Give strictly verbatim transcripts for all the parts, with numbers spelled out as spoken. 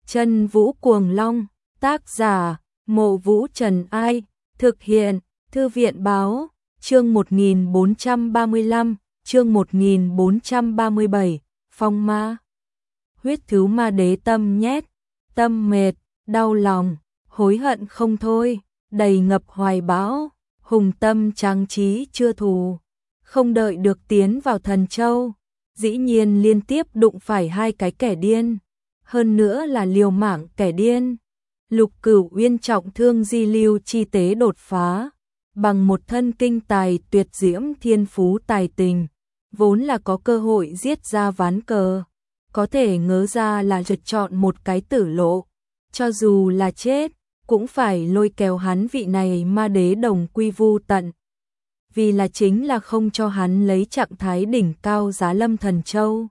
Chân Vũ Cuồng Long, tác giả, Mộ Vũ Trần Ai, thực hiện, Thư viện Báo, chương một nghìn bốn trăm ba mươi lăm, chương một nghìn bốn trăm ba mươi bảy, Phong Ma. Huyết Thứ Ma Đế tâm nhét, tâm mệt, đau lòng, hối hận không thôi, đầy ngập hoài bão, hùng tâm tráng trí chưa thù, không đợi được tiến vào Thần Châu, dĩ nhiên liên tiếp đụng phải hai cái kẻ điên, hơn nữa là liều mạng kẻ điên. Lục Cửu Uyên trọng thương di lưu chi tế đột phá, bằng một thân kinh tài tuyệt diễm thiên phú tài tình, vốn là có cơ hội giết ra ván cờ, có thể ngớ ra là lựa chọn một cái tử lộ, cho dù là chết, cũng phải lôi kéo hắn vị này ma đế đồng quy vu tận. Vì là chính là không cho hắn lấy trạng thái đỉnh cao giá lâm Thần Châu.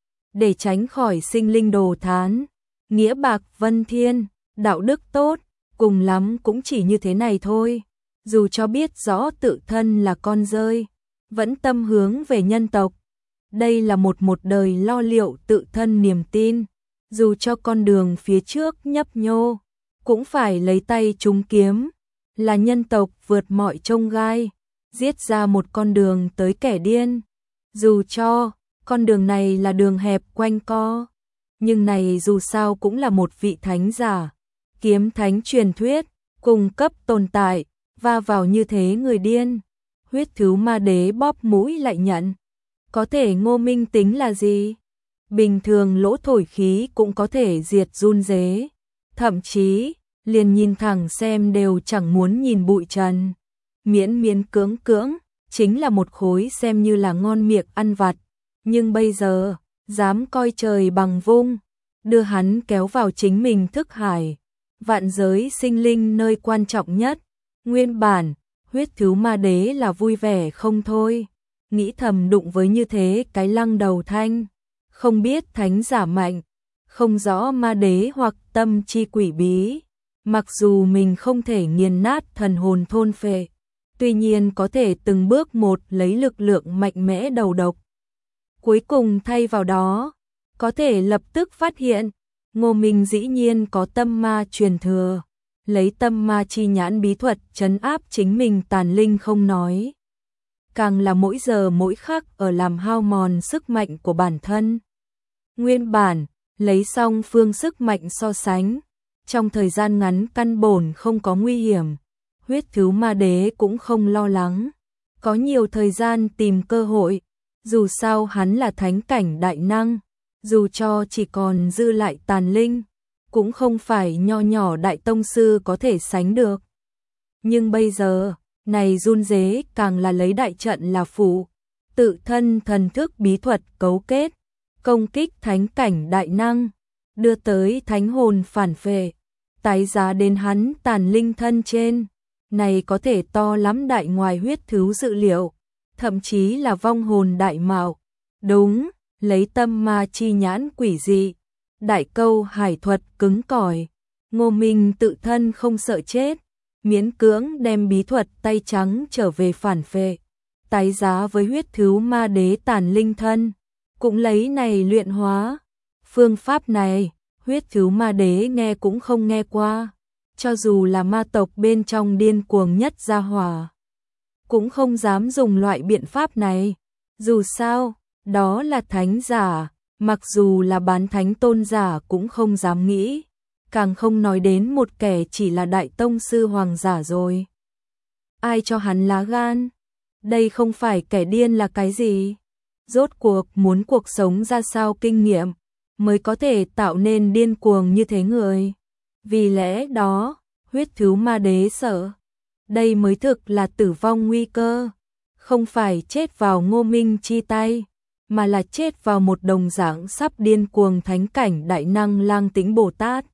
Để tránh khỏi sinh linh đồ thán, nghĩa bạc vân thiên, đạo đức tốt, cùng lắm cũng chỉ như thế này thôi. Dù cho biết rõ tự thân là con rơi, vẫn tâm hướng về nhân tộc. Đây là một một đời lo liệu tự thân niềm tin, dù cho con đường phía trước nhấp nhô, cũng phải lấy tay trúng kiếm, là nhân tộc vượt mọi chông gai, giết ra một con đường tới kẻ điên. Dù cho con đường này là đường hẹp quanh co, nhưng này dù sao cũng là một vị thánh giả, kiếm thánh truyền thuyết, cùng cấp tồn tại, va vào như thế người điên. Huyết Thứ Ma Đế bóp mũi lại nhận, có thể Ngô Minh tính là gì? Bình thường lỗ thổi khí cũng có thể diệt run dế, thậm chí liền nhìn thẳng xem đều chẳng muốn nhìn bụi trần, miễn miễn cưỡng cưỡng, chính là một khối xem như là ngon miệng ăn vặt, nhưng bây giờ, dám coi trời bằng vung, đưa hắn kéo vào chính mình thức hải, vạn giới sinh linh nơi quan trọng nhất. Nguyên bản, Huyết Thứ Ma Đế là vui vẻ không thôi, nghĩ thầm đụng với như thế cái lăng đầu thanh, không biết thánh giả mạnh, không rõ ma đế hoặc tâm chi quỷ bí, mặc dù mình không thể nghiền nát thần hồn thôn phệ, tuy nhiên có thể từng bước một lấy lực lượng mạnh mẽ đầu độc. Cuối cùng thay vào đó, có thể lập tức phát hiện, Ngô Minh dĩ nhiên có tâm ma truyền thừa, lấy tâm ma chi nhãn bí thuật trấn áp chính mình tàn linh không nói, càng là mỗi giờ mỗi khắc ở làm hao mòn sức mạnh của bản thân. Nguyên bản, lấy song phương sức mạnh so sánh, trong thời gian ngắn căn bổn không có nguy hiểm, Huyết Thứ Ma Đế cũng không lo lắng, có nhiều thời gian tìm cơ hội, dù sao hắn là thánh cảnh đại năng, dù cho chỉ còn dư lại tàn linh, cũng không phải nho nhỏ đại tông sư có thể sánh được. Nhưng bây giờ, này run dế càng là lấy đại trận là phụ, tự thân thần thức bí thuật cấu kết, công kích thánh cảnh đại năng, đưa tới thánh hồn phản phệ, tái giá đến hắn tàn linh thân trên, này có thể to lắm đại ngoài Huyết Thứ dự liệu, thậm chí là vong hồn đại mạo. Đúng, lấy tâm ma chi nhãn quỷ dị, đại câu hải thuật cứng cỏi, Ngô Minh tự thân không sợ chết, miễn cưỡng đem bí thuật tay trắng trở về phản phệ, tái giá với Huyết Thứ Ma Đế tàn linh thân, cũng lấy này luyện hóa. Phương pháp này, Huyết Thứ Ma Đế nghe cũng không nghe qua, cho dù là ma tộc bên trong điên cuồng nhất gia hỏa, cũng không dám dùng loại biện pháp này, dù sao, đó là thánh giả, mặc dù là bán thánh tôn giả cũng không dám nghĩ, càng không nói đến một kẻ chỉ là đại tông sư hoàng giả rồi. Ai cho hắn lá gan? Đây không phải kẻ điên là cái gì? Rốt cuộc muốn cuộc sống ra sao kinh nghiệm, mới có thể tạo nên điên cuồng như thế người. Vì lẽ đó, Huyết Thứ Ma Đế sợ, đây mới thực là tử vong nguy cơ, không phải chết vào Ngô Minh chi tay, mà là chết vào một đồng dạng sắp điên cuồng thánh cảnh đại năng Lang Tĩnh Bồ Tát.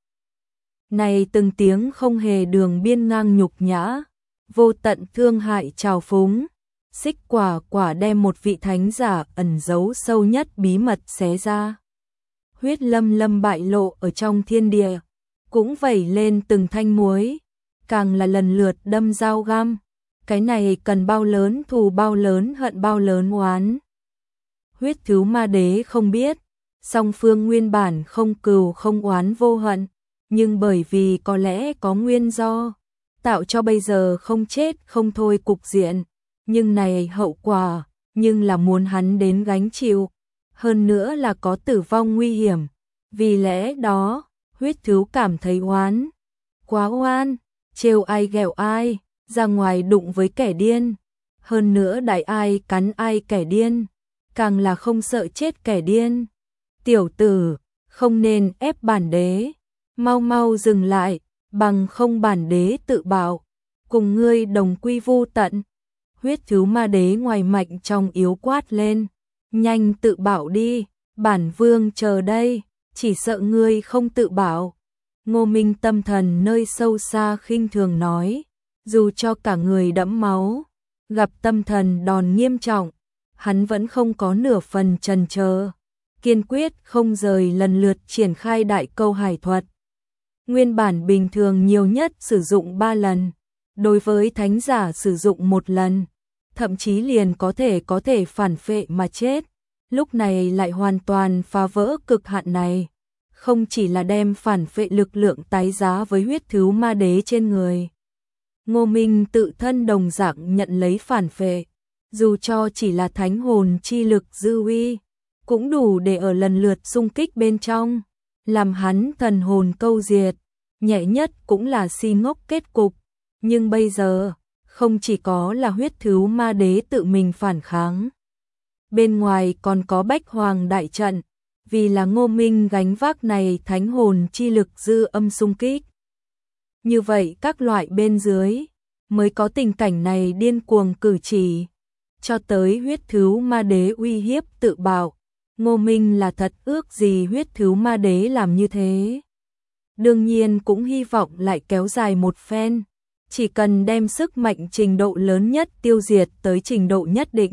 Này từng tiếng không hề đường biên ngang nhục nhã, vô tận thương hại trào phúng, xích quả quả đem một vị thánh giả ẩn giấu sâu nhất bí mật xé ra. Huyết lâm lâm bại lộ ở trong thiên địa, cũng vẩy lên từng thanh muối, càng là lần lượt đâm dao găm. Cái này cần bao lớn thù bao lớn hận bao lớn oán. Huyết Thứ Ma Đế không biết, Song phương nguyên bản không cừu không oán vô hận, nhưng bởi vì có lẽ có nguyên do, tạo cho bây giờ không chết không thôi cục diện, nhưng này hậu quả, nhưng là muốn hắn đến gánh chịu, hơn nữa là có tử vong nguy hiểm, vì lẽ đó, huyết thú cảm thấy oán, quá oan, trêu ai ghẹo ai, ra ngoài đụng với kẻ điên, hơn nữa đại ai cắn ai kẻ điên, càng là không sợ chết kẻ điên. Tiểu tử, không nên ép bản đế, mau mau dừng lại, bằng không bản đế tự bảo, cùng ngươi đồng quy vu tận. Huyết thú ma đế ngoài mạnh trong yếu quát lên, nhanh tự bảo đi, bản vương chờ đây, chỉ sợ ngươi không tự bảo. Ngô Minh tâm thần nơi sâu xa khinh thường nói, dù cho cả người đẫm máu, gặp tâm thần đòn nghiêm trọng, hắn vẫn không có nửa phần chần chờ, kiên quyết không rời lần lượt triển khai đại câu hải thuật. Nguyên bản bình thường nhiều nhất sử dụng ba lần, đối với thánh giả sử dụng một lần, thậm chí liền có thể có thể phản phệ mà chết, lúc này lại hoàn toàn phá vỡ cực hạn này. Không chỉ là đem phản phệ lực lượng tái giá với huyết thú ma đế trên người. Ngô Minh tự thân đồng dạng nhận lấy phản phệ, dù cho chỉ là thánh hồn chi lực dư uy, cũng đủ để ở lần lượt xung kích bên trong, làm hắn thần hồn câu diệt, nhẹ nhất cũng là si ngốc kết cục. Nhưng bây giờ, không chỉ có là huyết thú ma đế tự mình phản kháng. Bên ngoài còn có Bách Hoàng đại trận, vì là Ngô Minh gánh vác này thánh hồn chi lực dư âm xung kích. Như vậy các loại bên dưới, mới có tình cảnh này điên cuồng cử chỉ, cho tới huyết thú ma đế uy hiếp tự bảo, Ngô Minh là thật ước gì huyết thú ma đế làm như thế. Đương nhiên cũng hy vọng lại kéo dài một phen, chỉ cần đem sức mạnh trình độ lớn nhất tiêu diệt tới trình độ nhất định.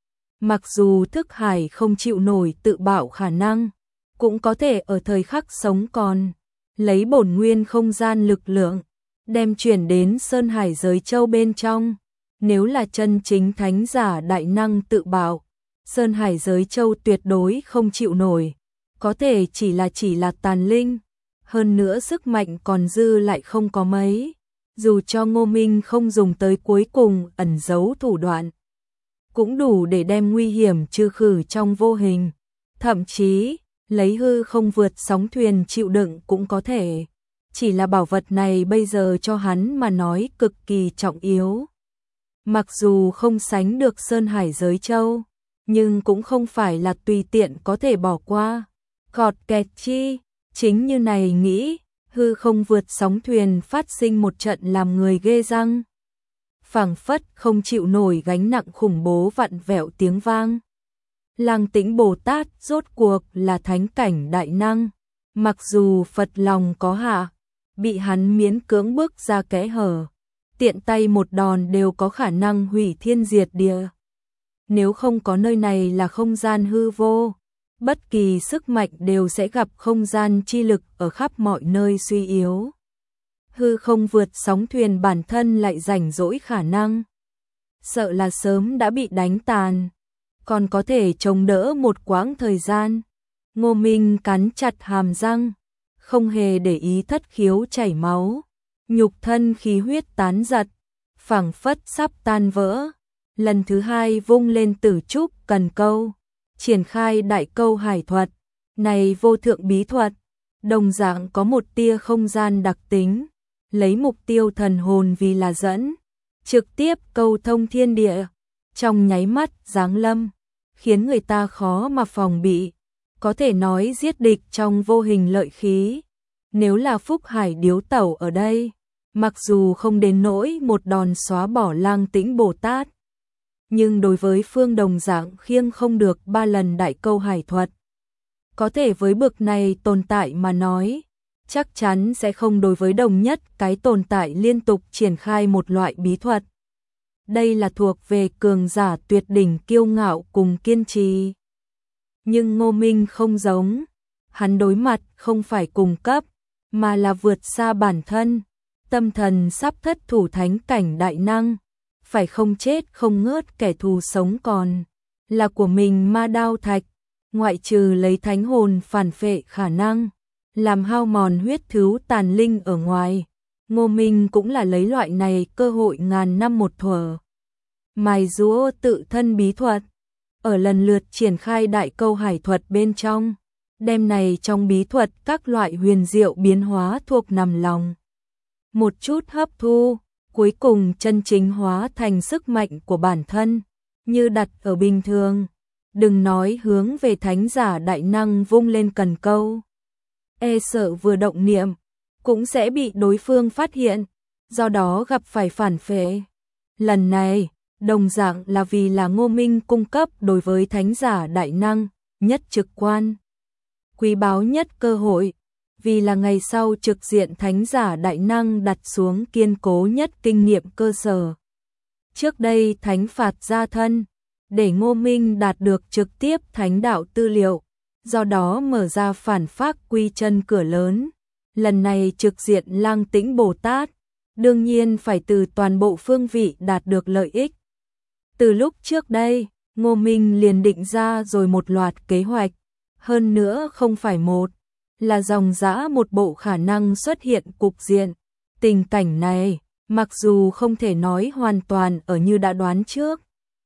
Mặc dù thức hải không chịu nổi tự bảo khả năng, cũng có thể ở thời khắc sống còn, lấy bổn nguyên không gian lực lượng, đem chuyển đến Sơn Hải giới châu bên trong. Nếu là chân chính thánh giả đại năng tự bảo, Sơn Hải giới châu tuyệt đối không chịu nổi, có thể chỉ là chỉ là tàn linh, hơn nữa sức mạnh còn dư lại không có mấy, dù cho Ngô Minh không dùng tới cuối cùng ẩn giấu thủ đoạn, cũng đủ để đem nguy hiểm trừ khử trong vô hình, thậm chí lấy hư không vượt sóng thuyền chịu đựng cũng có thể, chỉ là bảo vật này bây giờ cho hắn mà nói cực kỳ trọng yếu. Mặc dù không sánh được Sơn Hải giới châu, nhưng cũng không phải là tùy tiện có thể bỏ qua. Gọt kẹt chi, chính như này nghĩ, hư không vượt sóng thuyền phát sinh một trận làm người ghê răng. Phảng phất không chịu nổi gánh nặng khủng bố vặn vẹo tiếng vang. Lăng Tĩnh Bồ Tát rốt cuộc là thánh cảnh đại năng, mặc dù Phật lòng có hạ, bị hắn miễn cưỡng bước ra kẽ hở, tiện tay một đòn đều có khả năng hủy thiên diệt địa. Nếu không có nơi này là không gian hư vô, bất kỳ sức mạnh đều sẽ gặp không gian chi lực ở khắp mọi nơi suy yếu. Hư không vượt sóng thuyền bản thân lại rảnh rỗi khả năng, sợ là sớm đã bị đánh tàn, còn có thể chống đỡ một quãng thời gian. Ngô Minh cắn chặt hàm răng, không hề để ý thất khiếu chảy máu, nhục thân khí huyết tán giật, phảng phất sắp tan vỡ. Lần thứ hai vung lên tử trúc cần câu, triển khai đại câu hải thuật, này vô thượng bí thuật, đồng dạng có một tia không gian đặc tính, lấy mục tiêu thần hồn vì là dẫn, trực tiếp câu thông thiên địa, trong nháy mắt giáng lâm, khiến người ta khó mà phòng bị, có thể nói giết địch trong vô hình lợi khí. Nếu là Phúc Hải điếu tẩu ở đây, mặc dù không đến nỗi một đòn xóa bỏ Lăng Tĩnh Bồ Tát, nhưng đối với Phương đồng dạng khiêng không được ba lần đại câu hải thuật. Có thể với bực này tồn tại mà nói, chắc chắn sẽ không đối với đồng nhất cái tồn tại liên tục triển khai một loại bí thuật. Đây là thuộc về cường giả tuyệt đỉnh kiêu ngạo cùng kiên trì. Nhưng Ngô Minh không giống, hắn đối mặt không phải cùng cấp, mà là vượt xa bản thân, tâm thần sắp thất thủ thánh cảnh đại năng, phải không chết không ngớt kẻ thù sống còn, là của mình ma đao thạch, ngoại trừ lấy thánh hồn phản phệ khả năng làm hao mòn huyết thứ tàn linh ở ngoài, Ngô Minh cũng là lấy loại này cơ hội ngàn năm một thuở. Mài giũa tự thân bí thuật, ở lần lượt triển khai đại câu hải thuật bên trong, đem này trong bí thuật các loại huyền diệu biến hóa thuộc nằm lòng. Một chút hấp thu, cuối cùng chân chính hóa thành sức mạnh của bản thân, như đặt ở bình thường. Đừng nói hướng về thánh giả đại năng vung lên cần câu, e sợ vừa động niệm cũng sẽ bị đối phương phát hiện, do đó gặp phải phản phệ. Lần này, đồng dạng là vì là Ngô Minh cung cấp đối với thánh giả đại năng nhất trực quan, quý báu nhất cơ hội, vì là ngày sau trực diện thánh giả đại năng đặt xuống kiên cố nhất kinh nghiệm cơ sở. Trước đây thánh phạt gia thân, để Ngô Minh đạt được trực tiếp thánh đạo tư liệu, do đó mở ra phản phác quy chân cửa lớn. Lần này trực diện Lang Tĩnh Bồ Tát, đương nhiên phải từ toàn bộ phương vị đạt được lợi ích. Từ lúc trước đây, Ngô Minh liền định ra rồi một loạt kế hoạch, hơn nữa không phải một, là dòng dã một bộ khả năng xuất hiện cục diện. Tình cảnh này, mặc dù không thể nói hoàn toàn ở như đã đoán trước,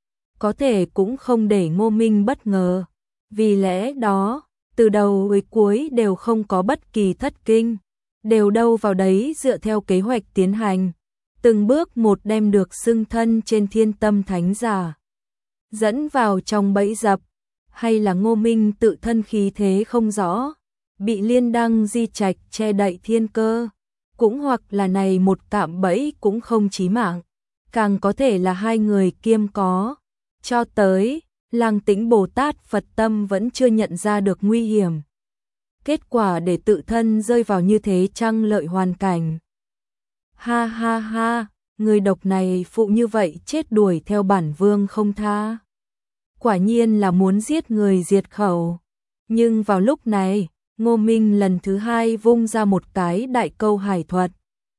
có thể cũng không để Ngô Minh bất ngờ. Vì lẽ đó, từ đầu tới cuối đều không có bất kỳ thất kinh, đều đâu vào đấy dựa theo kế hoạch tiến hành, từng bước một đem được xưng thân trên thiên tâm thánh giả dẫn vào trong bẫy dập, hay là Ngô Minh tự thân khí thế không rõ, bị liên đăng di trạch che đậy thiên cơ, cũng hoặc là này một cạm bẫy cũng không chí mạng, càng có thể là hai người kiêm có. Cho tới, Lang Tĩnh Bồ Tát Phật tâm vẫn chưa nhận ra được nguy hiểm. Kết quả để tự thân rơi vào như thế trăng lợi hoàn cảnh. Ha ha ha, người độc này phụ như vậy chết đuổi theo bản vương không tha. Quả nhiên là muốn giết người diệt khẩu. Nhưng vào lúc này, Ngô Minh lần thứ hai vung ra một cái đại câu hải thuật.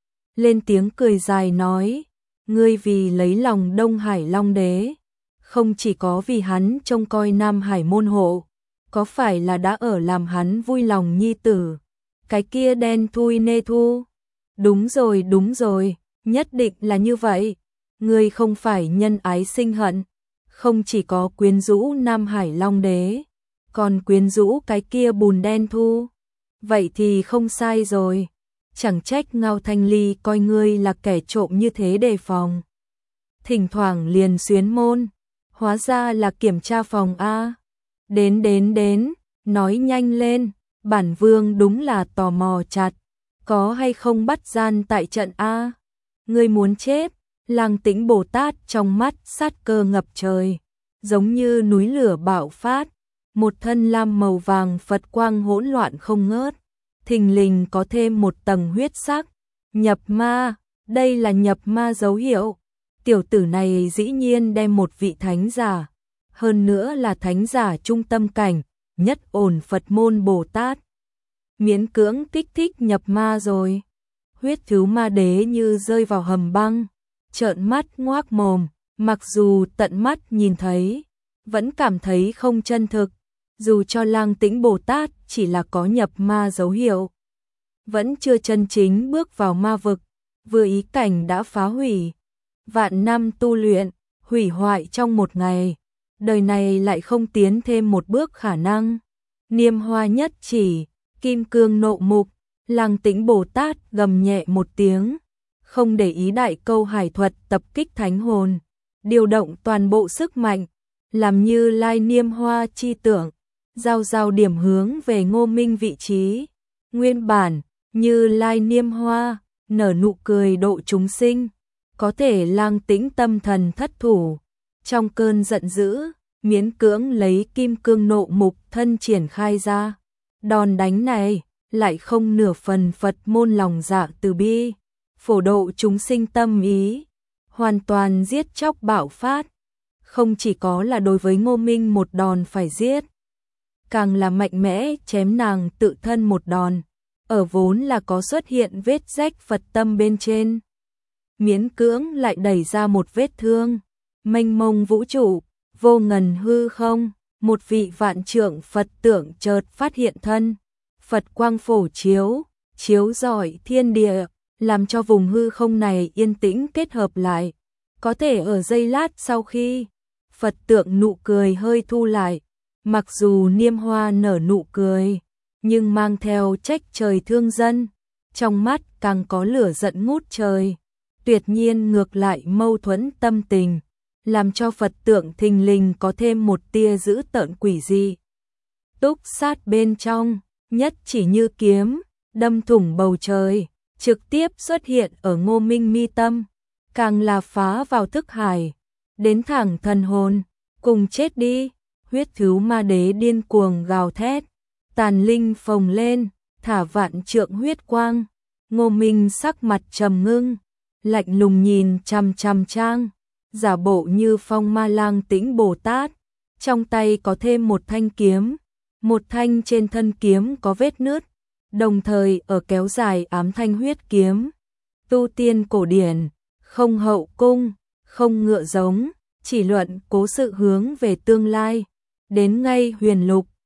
Lên tiếng cười dài nói, ngươi vì lấy lòng Đông Hải Long Đế, không chỉ có vì hắn trông coi Nam Hải môn hộ, có phải là đã ở làm hắn vui lòng nhi tử, cái kia đen thui nê thu. Đúng rồi, đúng rồi, nhất định là như vậy. Ngươi không phải nhân ái sinh hận, không chỉ có quyến rũ Nam Hải Long Đế, còn quyến rũ cái kia bùn đen thu. Vậy thì không sai rồi, chẳng trách Ngao Thanh Ly coi ngươi là kẻ trộm như thế đề phòng. Thỉnh thoảng liền xuyến môn, hóa ra là kiểm tra phòng a. Đến đến đến, nói nhanh lên, bản vương đúng là tò mò chặt, có hay không bắt gian tại trận a? Ngươi muốn chết? Lang Tĩnh Bồ Tát trong mắt sát cơ ngập trời, giống như núi lửa bạo phát, một thân lam màu vàng Phật quang hỗn loạn không ngớt, thình lình có thêm một tầng huyết sắc. Nhập ma, đây là nhập ma dấu hiệu. Tiểu tử này dĩ nhiên đem một vị thánh giả, hơn nữa là thánh giả trung tâm cảnh, nhất ổn Phật môn Bồ Tát, miễn cưỡng kích thích nhập ma rồi. Huyết thứ ma đế như rơi vào hầm băng, trợn mắt ngoác mồm, mặc dù tận mắt nhìn thấy, vẫn cảm thấy không chân thực, dù cho Lang Tĩnh Bồ Tát chỉ là có nhập ma dấu hiệu, vẫn chưa chân chính bước vào ma vực, vừa ý cảnh đã phá hủy. Vạn năm tu luyện, hủy hoại trong một ngày, đời này lại không tiến thêm một bước khả năng. Niêm hoa nhất chỉ, kim cương nộ mục, Lang Tĩnh Bồ Tát gầm nhẹ một tiếng, không để ý đại câu hải thuật tập kích thánh hồn, điều động toàn bộ sức mạnh, làm như lai niêm hoa chi tưởng, giao giao điểm hướng về Ngô Minh vị trí. Nguyên bản, như lai niêm hoa, nở nụ cười độ chúng sinh, có thể Lang Tĩnh tâm thần thất thủ, trong cơn giận dữ, miễn cưỡng lấy kim cương nộ mục thân triển khai ra. Đòn đánh này, lại không nửa phần Phật môn lòng dạ từ bi, phổ độ chúng sinh tâm ý, hoàn toàn giết chóc bạo phát. Không chỉ có là đối với Ngô Minh một đòn phải giết, càng là mạnh mẽ chém nàng tự thân một đòn, ở vốn là có xuất hiện vết rách Phật tâm bên trên, miễn cưỡng lại đẩy ra một vết thương. Mênh mông vũ trụ, vô ngần hư không, một vị vạn trượng Phật tượng chợt phát hiện thân. Phật quang phổ chiếu, chiếu rọi thiên địa, làm cho vùng hư không này yên tĩnh kết hợp lại. Có thể ở giây lát sau khi Phật tượng nụ cười hơi thu lại, mặc dù niêm hoa nở nụ cười, nhưng mang theo trách trời thương dân, trong mắt càng có lửa giận ngút trời, tuyệt nhiên ngược lại mâu thuẫn tâm tình, làm cho Phật tượng thình lình có thêm một tia dữ tợn quỷ dị. Túc sát bên trong, nhất chỉ như kiếm, đâm thủng bầu trời, trực tiếp xuất hiện ở Ngô Minh mi tâm, càng là phá vào thức hải, đến thẳng thần hồn, cùng chết đi. Huyết thứ ma đế điên cuồng gào thét, tàn linh phồng lên, thả vạn trượng huyết quang. Ngô Minh sắc mặt trầm ngưng, lạnh lùng nhìn chằm chằm Trang, giả bộ như Phong Ma Lang Tĩnh Bồ Tát, trong tay có thêm một thanh kiếm, một thanh trên thân kiếm có vết nứt, đồng thời ở kéo dài ám thanh huyết kiếm. Tu tiên cổ điển, không hậu cung, không ngựa giống, chỉ luận cố sự hướng về tương lai. Đến ngay huyền lục,